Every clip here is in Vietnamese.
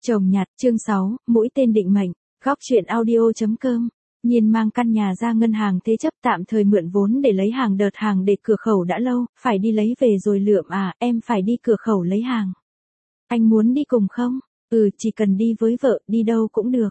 Chồng nhặt, chương 6, mũi tên định mệnh, góc chuyện audio.com. Nhiên mang căn nhà ra ngân hàng thế chấp tạm thời mượn vốn để lấy hàng, đợt hàng để cửa khẩu đã lâu, phải đi lấy về rồi Lượm à, em phải đi cửa khẩu lấy hàng. Anh muốn đi cùng không? Chỉ cần đi với vợ, đi đâu cũng được.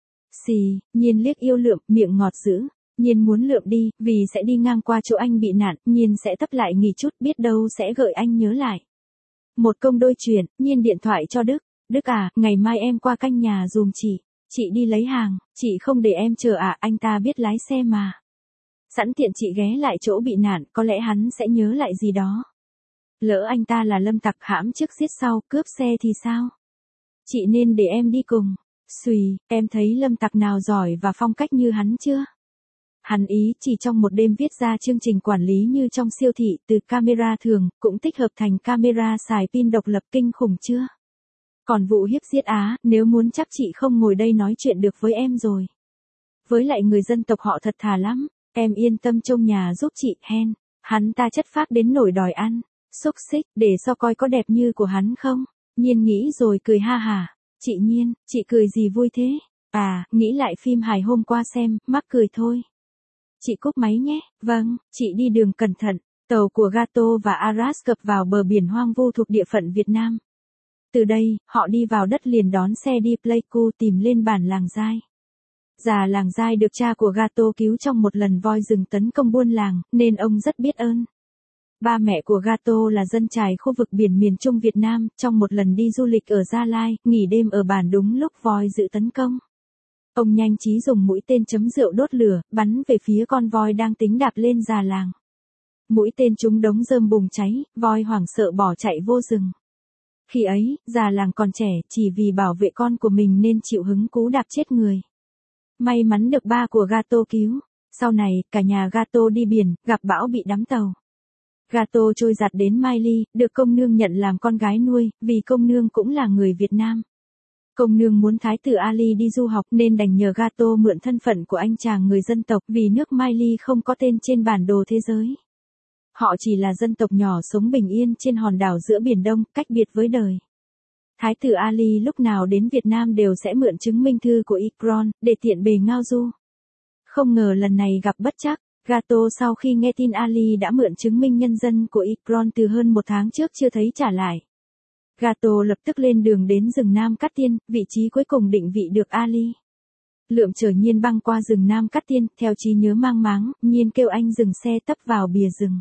Xì, Nhiên liếc yêu Lượm, miệng ngọt dữ. Nhiên muốn Lượm đi, vì sẽ đi ngang qua chỗ anh bị nạn, Nhiên sẽ tấp lại nghỉ chút, biết đâu sẽ gợi anh nhớ lại. Một công đôi chuyện, Nhiên điện thoại cho Đức. Đức à, ngày mai em qua canh nhà dùm chị đi lấy hàng, chị không để em chờ à, anh ta biết lái xe mà. Sẵn tiện chị ghé lại chỗ bị nạn, có lẽ hắn sẽ nhớ lại gì đó. Lỡ anh ta là lâm tặc hãm trước giết sau, cướp xe thì sao? Chị nên để em đi cùng. Xùi, em thấy lâm tặc nào giỏi và phong cách như hắn chưa? Hắn ý chỉ trong một đêm viết ra chương trình quản lý như trong siêu thị, từ camera thường, cũng tích hợp thành camera xài pin độc lập, kinh khủng chưa? Còn vụ hiếp giết Á, nếu muốn chắc chị không ngồi đây nói chuyện được với em rồi. Với lại người dân tộc họ thật thà lắm, em yên tâm trông nhà giúp chị, hen. Hắn ta chất phác đến nổi đòi ăn. Xúc xích, để so coi có đẹp như của hắn không? Nhiên nghĩ rồi cười ha hả. Chị Nhiên, chị cười gì vui thế? À, nghĩ lại phim hài hôm qua xem, mắc cười thôi. Chị cúp máy nhé. Vâng, chị đi đường cẩn thận. Tàu của Gato và Aras cập vào bờ biển hoang vu thuộc địa phận Việt Nam. Từ đây, họ đi vào đất liền đón xe đi Pleiku tìm lên bản Làng Giai. Già Làng Giai được cha của Gato cứu trong một lần voi rừng tấn công buôn làng, nên ông rất biết ơn. Ba mẹ của Gato là dân chài khu vực biển miền Trung Việt Nam, trong một lần đi du lịch ở Gia Lai, nghỉ đêm ở bản đúng lúc voi dự tấn công. Ông nhanh trí dùng mũi tên chấm rượu đốt lửa, bắn về phía con voi đang tính đạp lên già làng. Mũi tên trúng đống rơm bùng cháy, voi hoảng sợ bỏ chạy vô rừng. Khi ấy, già làng còn trẻ, chỉ vì bảo vệ con của mình nên chịu hứng cú đạp chết người. May mắn được ba của Gato cứu. Sau này, cả nhà Gato đi biển, gặp bão bị đắm tàu. Gato trôi giạt đến Mai Ly, được công nương nhận làm con gái nuôi, vì công nương cũng là người Việt Nam. Công nương muốn thái tử Ali đi du học nên đành nhờ Gato mượn thân phận của anh chàng người dân tộc, vì nước Mai Ly không có tên trên bản đồ thế giới. Họ chỉ là dân tộc nhỏ sống bình yên trên hòn đảo giữa Biển Đông, cách biệt với đời. Thái tử Ali lúc nào đến Việt Nam đều sẽ mượn chứng minh thư của Ikron, để tiện bề ngao du. Không ngờ lần này gặp bất trắc, Gato sau khi nghe tin Ali đã mượn chứng minh nhân dân của Ikron từ hơn một tháng trước chưa thấy trả lại. Gato lập tức lên đường đến rừng Nam Cát Tiên, vị trí cuối cùng định vị được Ali. Lượm chở Nhiên băng qua rừng Nam Cát Tiên, theo trí nhớ mang máng, Nhiên kêu anh dừng xe tấp vào bìa rừng.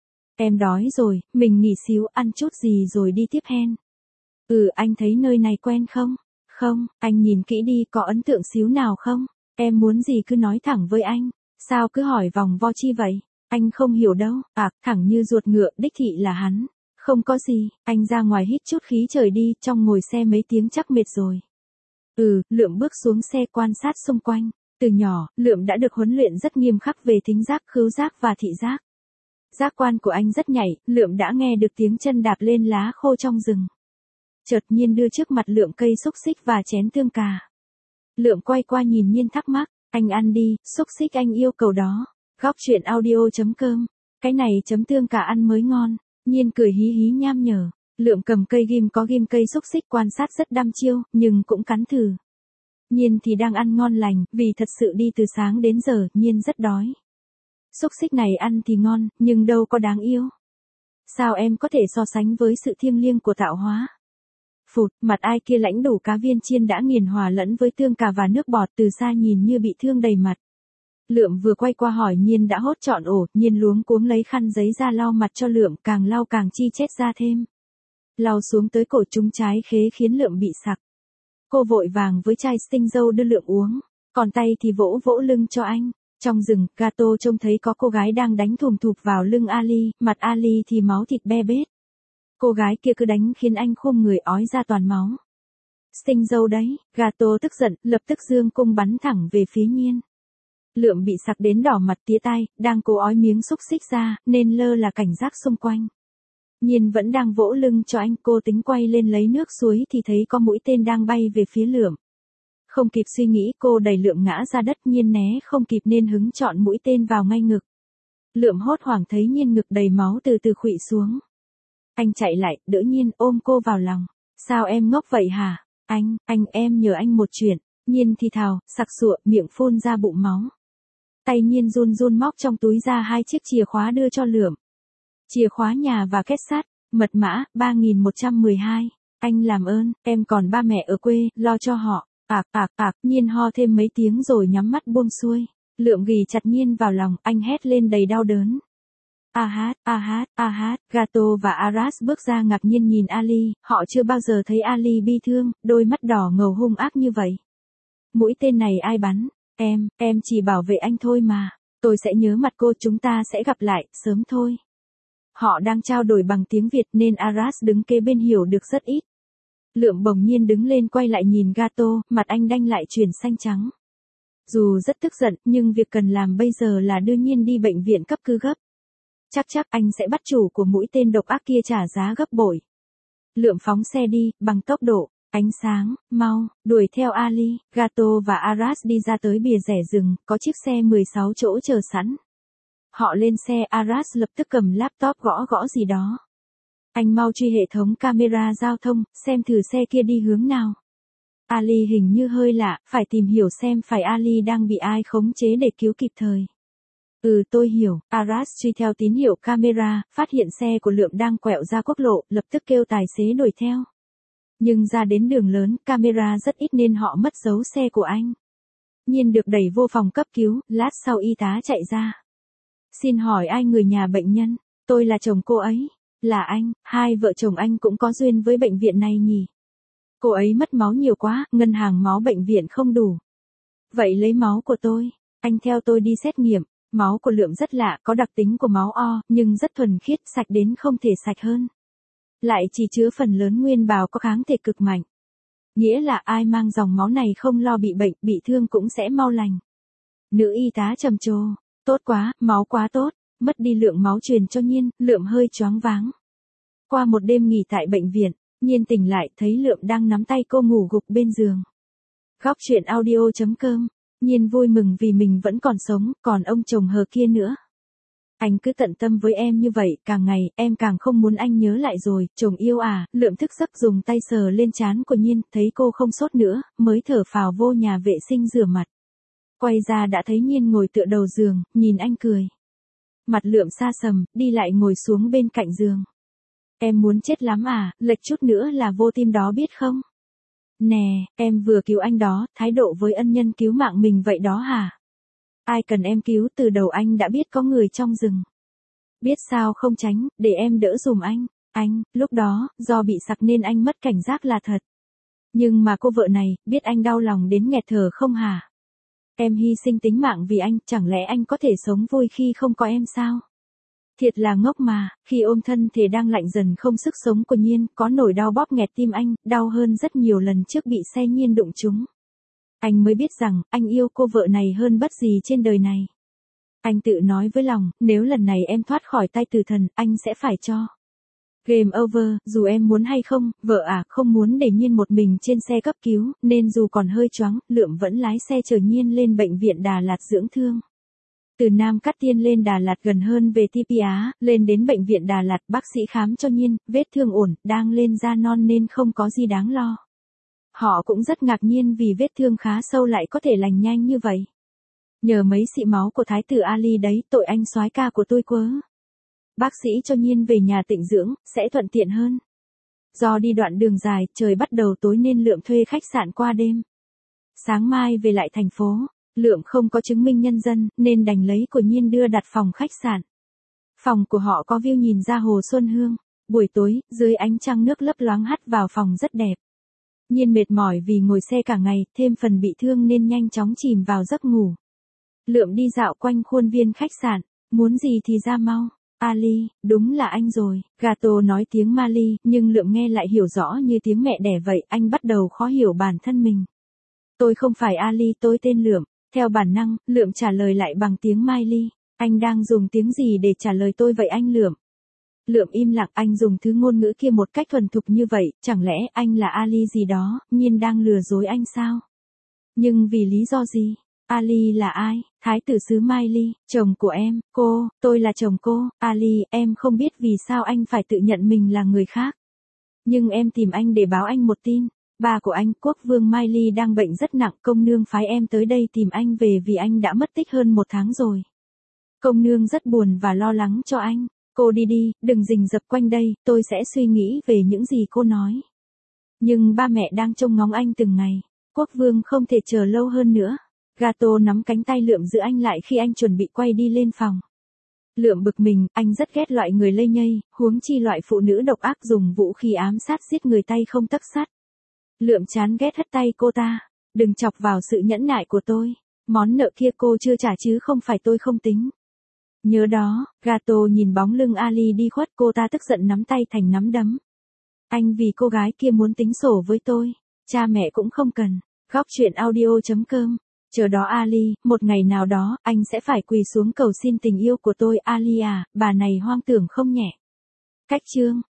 Em đói rồi, mình nghỉ xíu ăn chút gì rồi đi tiếp hen. Anh thấy nơi này quen không? Không, anh nhìn kỹ đi, có ấn tượng xíu nào không? Em muốn gì cứ nói thẳng với anh. Sao cứ hỏi vòng vo chi vậy? Anh không hiểu đâu. Thẳng như ruột ngựa, đích thị là hắn. Không có gì, anh ra ngoài hít chút khí trời đi, trong ngồi xe mấy tiếng chắc mệt rồi. Lượm bước xuống xe quan sát xung quanh. Từ nhỏ, Lượm đã được huấn luyện rất nghiêm khắc về thính giác, khứu giác và thị giác. Giác quan của anh rất nhạy, Lượm đã nghe được tiếng chân đạp lên lá khô trong rừng. Chợt Nhiên đưa trước mặt Lượm cây xúc xích và chén tương cà. Lượm quay qua nhìn Nhiên thắc mắc, anh ăn đi, xúc xích anh yêu cầu đó. Góc chuyện audio.com, cái này chấm tương cà ăn mới ngon. Nhiên cười hí hí nham nhở. Lượm cầm cây ghim có ghim cây xúc xích quan sát rất đăm chiêu, nhưng cũng cắn thử. Nhiên thì đang ăn ngon lành, vì thật sự đi từ sáng đến giờ, Nhiên rất đói. Xúc xích này ăn thì ngon, nhưng đâu có đáng yêu. Sao em có thể so sánh với sự thiêng liêng của tạo hóa? Phụt, mặt ai kia lãnh đủ cá viên chiên đã nghiền hòa lẫn với tương cà và nước bọt, từ xa nhìn như bị thương đầy mặt. Lượm vừa quay qua hỏi Nhiên đã hốt trọn ổ, Nhiên luống cuống lấy khăn giấy ra lau mặt cho Lượm, càng lau càng chi chét ra thêm. Lau xuống tới cổ trúng trái khế khiến Lượm bị sặc. Cô vội vàng với chai tinh dâu đưa Lượm uống, còn tay thì vỗ vỗ lưng cho anh. Trong rừng, Gato trông thấy có cô gái đang đánh thùm thụp vào lưng Ali, mặt Ali thì máu thịt be bết. Cô gái kia cứ đánh khiến anh khum người ói ra toàn máu. Tinh dâu đấy, Gato tức giận, lập tức giương cung bắn thẳng về phía Nhiên. Lượm bị sặc đến đỏ mặt tía tai, đang cố ói miếng xúc xích ra, nên lơ là cảnh giác xung quanh. Nhiên vẫn đang vỗ lưng cho anh, cô tính quay lên lấy nước suối thì thấy có mũi tên đang bay về phía Lượm. Không kịp suy nghĩ, cô đẩy Lượm ngã ra đất, Nhiên né không kịp nên hứng chọn mũi tên vào ngay ngực. Lượm hốt hoảng thấy Nhiên ngực đầy máu từ từ khuỵu xuống. Anh chạy lại, đỡ Nhiên, ôm cô vào lòng. Sao em ngốc vậy hả? Anh em nhờ anh một chuyện. Nhiên thì thào, sặc sụa, miệng phun ra bụng máu. Tay Nhiên run run móc trong túi ra 2 chiếc chìa khóa đưa cho Lượm. Chìa khóa nhà và két sắt, mật mã, 3112. Anh làm ơn, em còn ba mẹ ở quê, lo cho họ. Nhiên ho thêm mấy tiếng rồi nhắm mắt buông xuôi. Lượm ghì chặt Nhiên vào lòng, anh hét lên đầy đau đớn. Gato và Aras bước ra ngạc nhiên nhìn Ali, họ chưa bao giờ thấy Ali bi thương, đôi mắt đỏ ngầu hung ác như vậy. Mũi tên này ai bắn? Em chỉ bảo vệ anh thôi mà. Tôi sẽ nhớ mặt cô, chúng ta sẽ gặp lại, sớm thôi. Họ đang trao đổi bằng tiếng Việt nên Aras đứng kế bên hiểu được rất ít. Lượm bỗng nhiên đứng lên quay lại nhìn Gato, mặt anh đanh lại chuyển xanh trắng. Dù rất tức giận, nhưng việc cần làm bây giờ là đưa Nhiên đi bệnh viện cấp cứu gấp. Chắc anh sẽ bắt chủ của mũi tên độc ác kia trả giá gấp bội. Lượm phóng xe đi, bằng tốc độ, ánh sáng, mau, đuổi theo Ali, Gato và Aras đi ra tới bìa rẽ rừng, có chiếc xe 16 chỗ chờ sẵn. Họ lên xe, Aras lập tức cầm laptop gõ gì đó. Anh mau truy hệ thống camera giao thông, xem thử xe kia đi hướng nào. Ali hình như hơi lạ, phải tìm hiểu xem phải Ali đang bị ai khống chế để cứu kịp thời. Tôi hiểu, Aras truy theo tín hiệu camera, phát hiện xe của Lượm đang quẹo ra quốc lộ, lập tức kêu tài xế đuổi theo. Nhưng ra đến đường lớn, camera rất ít nên họ mất dấu xe của anh. Nhiên được đẩy vô phòng cấp cứu, lát sau y tá chạy ra. Xin hỏi ai người nhà bệnh nhân? Tôi là chồng cô ấy. Là anh, hai vợ chồng anh cũng có duyên với bệnh viện này nhỉ? Cô ấy mất máu nhiều quá, ngân hàng máu bệnh viện không đủ. Vậy lấy máu của tôi, anh theo tôi đi xét nghiệm. Máu của Lượm rất lạ, có đặc tính của máu O, nhưng rất thuần khiết, sạch đến không thể sạch hơn. Lại chỉ chứa phần lớn nguyên bào có kháng thể cực mạnh. Nghĩa là ai mang dòng máu này không lo bị bệnh, bị thương cũng sẽ mau lành. Nữ y tá trầm trồ, tốt quá, máu quá tốt, mất đi lượng máu truyền cho Nhiên, Lượm hơi choáng váng. Qua một đêm nghỉ tại bệnh viện, Nhiên tỉnh lại thấy Lượm đang nắm tay cô ngủ gục bên giường. Góc truyện audio.com, Nhiên vui mừng vì mình vẫn còn sống, còn ông chồng hờ kia nữa. Anh cứ tận tâm với em như vậy, càng ngày, em càng không muốn anh nhớ lại rồi, chồng yêu à, Lượm thức giấc dùng tay sờ lên trán của Nhiên, thấy cô không sốt nữa, mới thở phào vô nhà vệ sinh rửa mặt. Quay ra đã thấy Nhiên ngồi tựa đầu giường, nhìn anh cười. Mặt Lượm xa sầm, đi lại ngồi xuống bên cạnh giường. Em muốn chết lắm à, lệch chút nữa là vô tim đó biết không? Nè, em vừa cứu anh đó, thái độ với ân nhân cứu mạng mình vậy đó hả? Ai cần em cứu, từ đầu anh đã biết có người trong rừng. Biết sao không tránh, để em đỡ dùm anh. Anh, lúc đó, do bị sặc nên anh mất cảnh giác là thật. Nhưng mà cô vợ này, biết anh đau lòng đến nghẹt thở không hả? Em hy sinh tính mạng vì anh, chẳng lẽ anh có thể sống vui khi không có em sao? Thiệt là ngốc mà, khi ôm thân thể đang lạnh dần không sức sống của Nhiên, có nỗi đau bóp nghẹt tim anh, đau hơn rất nhiều lần trước bị xe Nhiên đụng trúng. Anh mới biết rằng, anh yêu cô vợ này hơn bất gì trên đời này. Anh tự nói với lòng, nếu lần này em thoát khỏi tay tử thần, anh sẽ phải cho. Game over, dù em muốn hay không, vợ à, không muốn để Nhiên một mình trên xe cấp cứu, nên dù còn hơi choáng, Lượm vẫn lái xe chở Nhiên lên bệnh viện Đà Lạt dưỡng thương. Từ Nam Cát Tiên lên Đà Lạt gần hơn về TP Á, lên đến bệnh viện Đà Lạt, bác sĩ khám cho Nhiên, vết thương ổn, đang lên da non nên không có gì đáng lo. Họ cũng rất ngạc nhiên vì vết thương khá sâu lại có thể lành nhanh như vậy. Nhờ mấy xị máu của Thái tử Ali đấy, tội anh soái ca của tôi quớ. Bác sĩ cho Nhiên về nhà tịnh dưỡng, sẽ thuận tiện hơn. Do đi đoạn đường dài, trời bắt đầu tối nên Lượm thuê khách sạn qua đêm. Sáng mai về lại thành phố, Lượm không có chứng minh nhân dân, nên đành lấy của Nhiên đưa đặt phòng khách sạn. Phòng của họ có view nhìn ra hồ Xuân Hương. Buổi tối, dưới ánh trăng nước lấp loáng hắt vào phòng rất đẹp. Nhiên mệt mỏi vì ngồi xe cả ngày, thêm phần bị thương nên nhanh chóng chìm vào giấc ngủ. Lượm đi dạo quanh khuôn viên khách sạn, muốn gì thì ra mau. Ali, đúng là anh rồi, Gato nói tiếng Mali, nhưng Lượm nghe lại hiểu rõ như tiếng mẹ đẻ vậy, anh bắt đầu khó hiểu bản thân mình. Tôi không phải Ali, tôi tên Lượm. Theo bản năng, Lượm trả lời lại bằng tiếng Miley. Anh đang dùng tiếng gì để trả lời tôi vậy anh Lượm? Lượm im lặng, anh dùng thứ ngôn ngữ kia một cách thuần thục như vậy, chẳng lẽ anh là Ali gì đó, Nhiên đang lừa dối anh sao? Nhưng vì lý do gì? Ali là ai? Thái tử xứ Miley, chồng của em, tôi là chồng cô, Ali, em không biết vì sao anh phải tự nhận mình là người khác. Nhưng em tìm anh để báo anh một tin. Ba của anh, quốc vương Miley đang bệnh rất nặng, công nương phái em tới đây tìm anh về vì anh đã mất tích hơn 1 tháng rồi. Công nương rất buồn và lo lắng cho anh. Cô đi đi, đừng rình rập quanh đây, tôi sẽ suy nghĩ về những gì cô nói. Nhưng ba mẹ đang trông ngóng anh từng ngày. Quốc vương không thể chờ lâu hơn nữa. Gato nắm cánh tay Lượm giữ anh lại khi anh chuẩn bị quay đi lên phòng. Lượm bực mình, anh rất ghét loại người lây nhây, huống chi loại phụ nữ độc ác dùng vũ khí ám sát giết người tay không tấc sắt. Lượm chán ghét hất tay cô ta. Đừng chọc vào sự nhẫn nại của tôi. Món nợ kia cô chưa trả chứ không phải tôi không tính. Nhớ đó, Gato nhìn bóng lưng Ali đi khuất, cô ta tức giận nắm tay thành nắm đấm. Anh vì cô gái kia muốn tính sổ với tôi. Cha mẹ cũng không cần. Góc chuyện audio.com. Chờ đó Ali, một ngày nào đó, anh sẽ phải quỳ xuống cầu xin tình yêu của tôi. Ali à, bà này hoang tưởng không nhẹ. Cách chương.